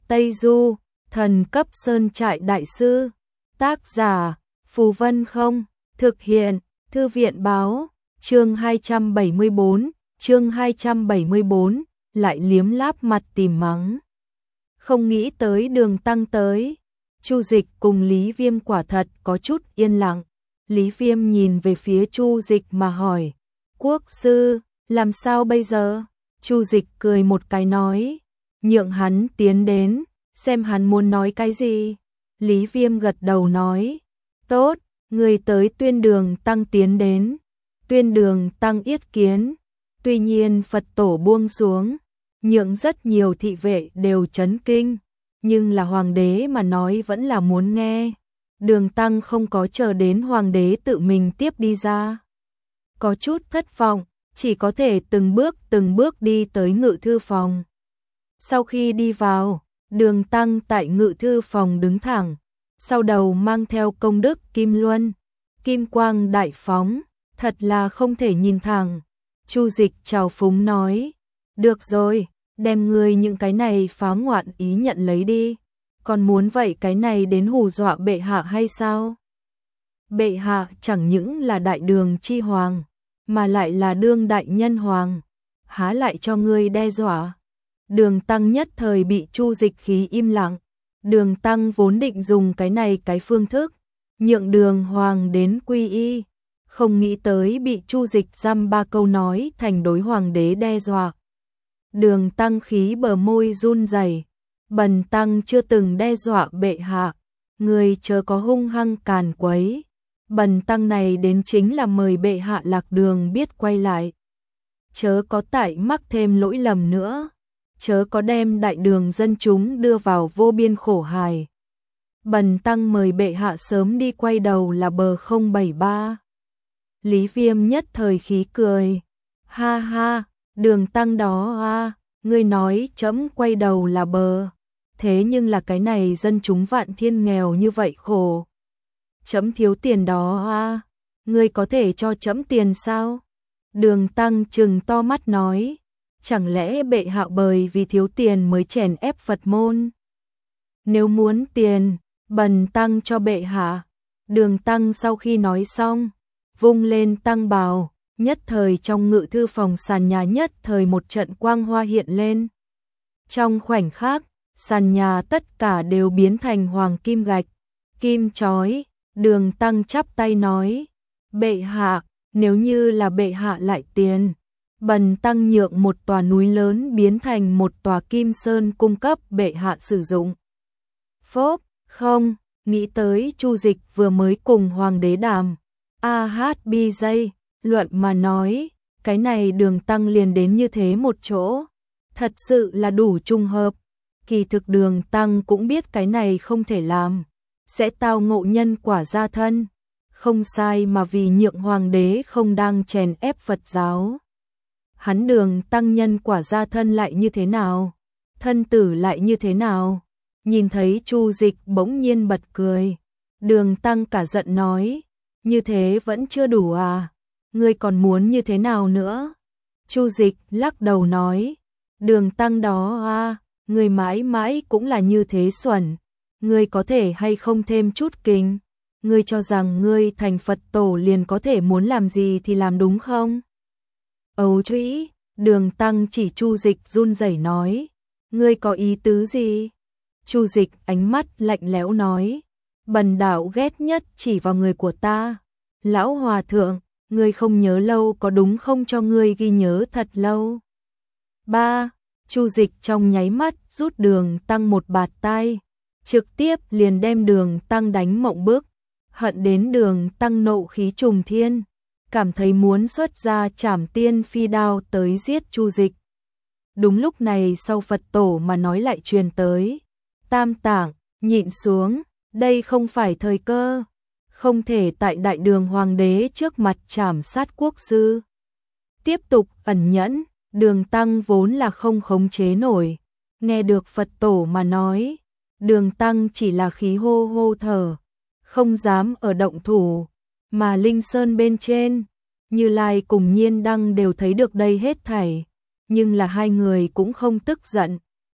Tây Du, thần cấp sơn trại đại sư. Tác giả, Phù Vân Không. Thực hiện, Thư viện báo. Chương 274, lại liếm láp mặt tìm mắng. Không nghĩ tới Đường Tăng tới. Chu Dịch cùng Lý Viêm quả thật có chút yên lặng. Lý Viêm nhìn về phía Chu Dịch mà hỏi, quốc sư, làm sao bây giờ? Chu Dịch cười một cái nói, nhượng hắn tiến đến, xem hắn muốn nói cái gì. Lý Viêm gật đầu nói, tốt, người tới Tuyên Đường Tăng tiến đến. Tuyên Đường Tăng yết kiến. Tuy nhiên Phật tổ buông xuống, nhượng rất nhiều thị vệ đều chấn kinh, nhưng là hoàng đế mà nói vẫn là muốn nghe. Đường Tăng không có chờ đến hoàng đế tự mình tiếp đi ra. Có chút thất vọng, chỉ có thể từng bước đi tới ngự thư phòng. Sau khi đi vào, Đường Tăng tại ngự thư phòng đứng thẳng, sau đầu mang theo công đức kim luân, kim quang đại phóng, thật là không thể nhìn thẳng. Chu Dịch chào phúng nói, được rồi, đem ngươi những cái này phá ngoạn ý nhận lấy đi, còn muốn vậy cái này đến hù dọa bệ hạ hay sao? Bệ hạ chẳng những là đại đường chi hoàng, mà lại là đương đại nhân hoàng, há lại cho ngươi đe dọa. Đường Tăng nhất thời bị Chu Dịch khí im lặng. Đường Tăng vốn định dùng cái này cái phương thức nhượng đường hoàng đến quy y, không nghĩ tới bị Chu Dịch dăm ba câu nói thành đối hoàng đế đe dọa. Đường Tăng khí bờ môi run rẩy, bần tăng chưa từng đe dọa bệ hạ, người chớ có hung hăng càn quấy. Bần tăng này đến chính là mời bệ hạ lạc đường biết quay lại, chớ có tại mắc thêm lỗi lầm nữa, chớ có đem đại đường dân chúng đưa vào vô biên khổ hài. Bần tăng mời bệ hạ sớm đi quay đầu là bờ 073. Lý Viêm nhất thời khí cười, ha ha, Đường Tăng đó a, ngươi nói chấm quay đầu là bờ, thế nhưng là cái này dân chúng vạn thiên nghèo như vậy khổ, chấm thiếu tiền đó a, ngươi có thể cho chấm tiền sao? Đường Tăng trừng to mắt nói, chẳng lẽ bệ hạ bởi vì thiếu tiền mới chèn ép Phật môn? Nếu muốn tiền, bần tăng cho bệ hạ. Đường Tăng sau khi nói xong, vung lên tăng bào, nhất thời trong ngự thư phòng sàn nhà nhất thời một trận quang hoa hiện lên. Trong khoảnh khắc, sàn nhà tất cả đều biến thành hoàng kim gạch, kim chói. Đường Tăng chắp tay nói, bệ hạ, nếu như là bệ hạ lại tiền, bần tăng nhượng một tòa núi lớn biến thành một tòa kim sơn cung cấp bệ hạ sử dụng. Phốp, không, nghĩ tới Chu Dịch vừa mới cùng hoàng đế đàm AHBJ luận mà nói, cái này Đường Tăng liền đến như thế một chỗ, thật sự là đủ trùng hợp. Kỳ thực Đường Tăng cũng biết cái này không thể làm, sẽ tao ngộ nhân quả gia thân, không sai mà vì nhượng hoàng đế không đang chèn ép Phật giáo. Hắn Đường Tăng nhân quả gia thân lại như thế nào? Thân tử lại như thế nào? Nhìn thấy Chu Dịch bỗng nhiên bật cười. Đường Tăng cả giận nói, như thế vẫn chưa đủ à? Ngươi còn muốn như thế nào nữa? Chu Dịch lắc đầu nói, Đường Tăng đó à, ngươi mãi mãi cũng là như thế xuẩn. Ngươi có thể hay không thêm chút kinh? Ngươi cho rằng ngươi thành Phật tổ liền có thể muốn làm gì thì làm đúng không? Ấu trĩ, Đường Tăng chỉ Chu Dịch run rẩy nói, ngươi có ý tứ gì? Chu Dịch ánh mắt lạnh lẽo nói, bần đạo ghét nhất chỉ vào người của ta. Lão hòa thượng, ngươi không nhớ lâu có đúng không, cho ngươi ghi nhớ thật lâu. 3. Chu Dịch trong nháy mắt rút Đường Tăng một bạt tai, trực tiếp liền đem Đường Tăng đánh mộng bức, hận đến Đường Tăng nộ khí trùng thiên, cảm thấy muốn xuất ra trảm tiên phi đao tới giết Chu Dịch. Đúng lúc này sau Phật tổ mà nói lại truyền tới, Tam Tạng, nhịn xuống, đây không phải thời cơ, không thể tại đại đường hoàng đế trước mặt trảm sát quốc sư. Tiếp tục ẩn nhẫn, Đường Tăng vốn là không khống chế nổi, nghe được Phật tổ mà nói, Đường Tăng chỉ là khí hô hô thở, không dám ở động thủ, mà Linh Sơn bên trên, Như Lai cùng Nhiên Đăng đều thấy được đây hết thảy, nhưng là hai người cũng không tức giận,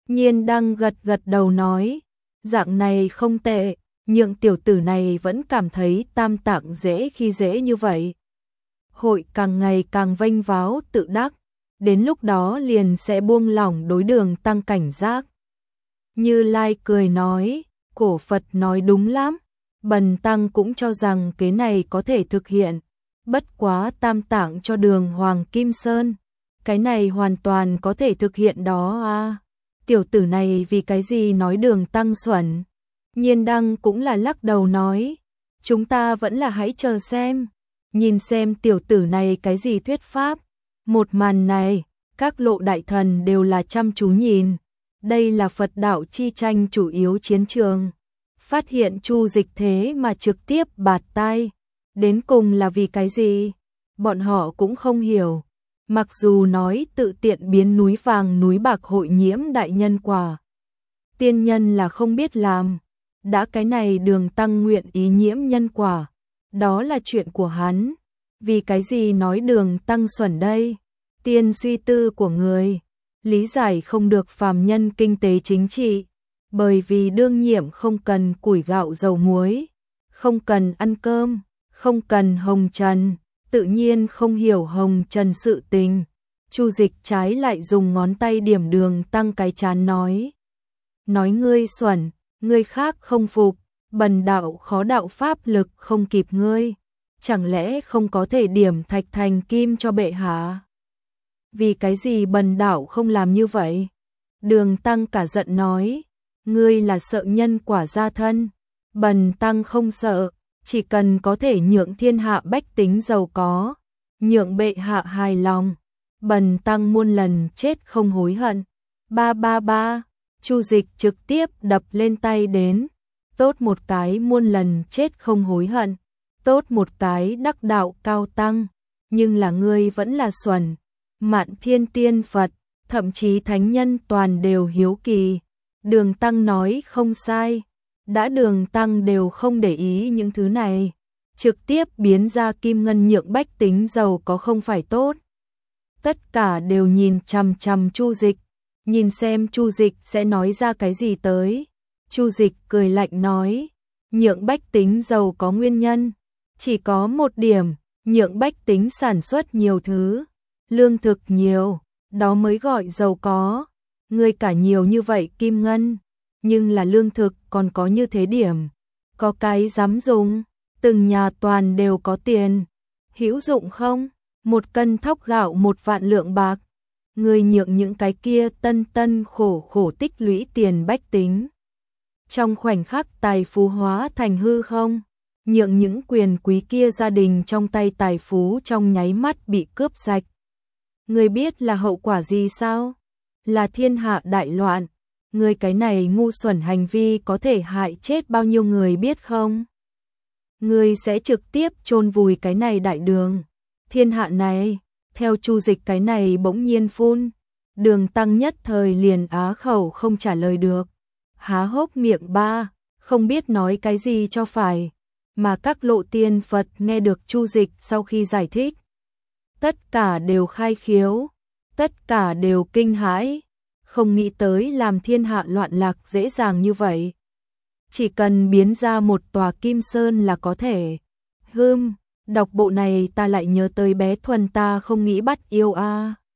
Nhiên Đăng gật gật đầu nói, dạng này không tệ, nhượng tiểu tử này vẫn cảm thấy Tam Tạng dễ khi dễ như vậy. Hội càng ngày càng vênh váo tự đắc, đến lúc đó liền sẽ buông lỏng đối Đường Tăng cảnh giác. Như Lai cười nói, cổ Phật nói đúng lắm, Bần Tăng cũng cho rằng cái này có thể thực hiện, bất quá Tam Tạng cho Đường Hoàng Kim Sơn, cái này hoàn toàn có thể thực hiện đó à. Tiểu tử này vì cái gì nói Đường Tăng xuẩn? Nhiên Đăng cũng là lắc đầu nói, chúng ta vẫn là hãy chờ xem, nhìn xem tiểu tử này cái gì thuyết pháp. Một màn này, các lộ đại thần đều là chăm chú nhìn, đây là Phật đạo chi tranh chủ yếu chiến trường. Phát hiện Chu Dịch thế mà trực tiếp bạt tai, đến cùng là vì cái gì? Bọn họ cũng không hiểu. Mặc dù nói tự tiện biến núi vàng núi bạc hội nhiễm đại nhân quả, tiên nhân là không biết làm, đã cái này Đường Tăng nguyện ý nhiễm nhân quả, đó là chuyện của hắn, vì cái gì nói Đường Tăng xuẩn đây? Tiên suy tư của người, lý giải không được phàm nhân kinh tế chính trị, bởi vì đương nhiệm không cần củi gạo dầu muối, không cần ăn cơm, không cần hồng trần, tự nhiên không hiểu hồng trần sự tình. Chu Dịch trái lại dùng ngón tay điểm Đường Tăng cái trán nói ngươi xuẩn, ngươi khác không phục, bần đạo khó đạo pháp lực không kịp ngươi, chẳng lẽ không có thể điểm thạch thành kim cho bệ hạ? Vì cái gì bần đạo không làm như vậy? Đường Tăng cả giận nói, ngươi là sợ nhân quả gia thân, bần tăng không sợ, chỉ cần có thể nhượng thiên hạ bách tính giàu có, nhượng bệ hạ hài lòng, bần tăng muôn lần chết không hối hận. Ba ba ba, Chu Dịch trực tiếp đập lên tay đến, tốt một cái muôn lần chết không hối hận, tốt một cái đắc đạo cao tăng, nhưng là ngươi vẫn là xuẩn. Mạn Thiên Tiên Phật, thậm chí thánh nhân toàn đều hiếu kỳ. Đường Tăng nói không sai, đã Đường Tăng đều không để ý những thứ này, trực tiếp biến ra kim ngân nhượng bách tính giàu có không phải tốt. Tất cả đều nhìn chằm chằm Chu Dịch, nhìn xem Chu Dịch sẽ nói ra cái gì tới. Chu Dịch cười lạnh nói, nhượng bách tính giàu có nguyên nhân, chỉ có một điểm, nhượng bách tính sản xuất nhiều thứ, lương thực nhiều, đó mới gọi giàu có. Ngươi cả nhiều như vậy kim ngân, nhưng là lương thực còn có như thế điểm, có cái dám dùng, từng nhà toàn đều có tiền, hữu dụng không? Một cân thóc gạo 1.000.000 lượng bạc, ngươi nhượng những cái kia tân tân khổ khổ tích lũy tiền bách tính, trong khoảnh khắc tài phú hóa thành hư không, nhượng những quyền quý kia gia đình trong tay tài phú trong nháy mắt bị cướp sạch. Ngươi biết là hậu quả gì sao? Là thiên hạ đại loạn. Ngươi cái này ngu xuẩn hành vi có thể hại chết bao nhiêu người biết không? Ngươi sẽ trực tiếp chôn vùi cái này đại đường. Thiên hạ này, theo Chu Dịch cái này bỗng nhiên phun, Đường Tăng nhất thời liền á khẩu không trả lời được, há hốc miệng ba, không biết nói cái gì cho phải, mà các lộ tiên Phật nghe được Chu Dịch sau khi giải thích, tất cả đều khai khiếu, tất cả đều kinh hãi, không nghĩ tới làm thiên hạ loạn lạc dễ dàng như vậy. Chỉ cần biến ra một tòa kim sơn là có thể. Đọc bộ này ta lại nhớ tới bé Thuần ta không nghĩ bắt yêu a.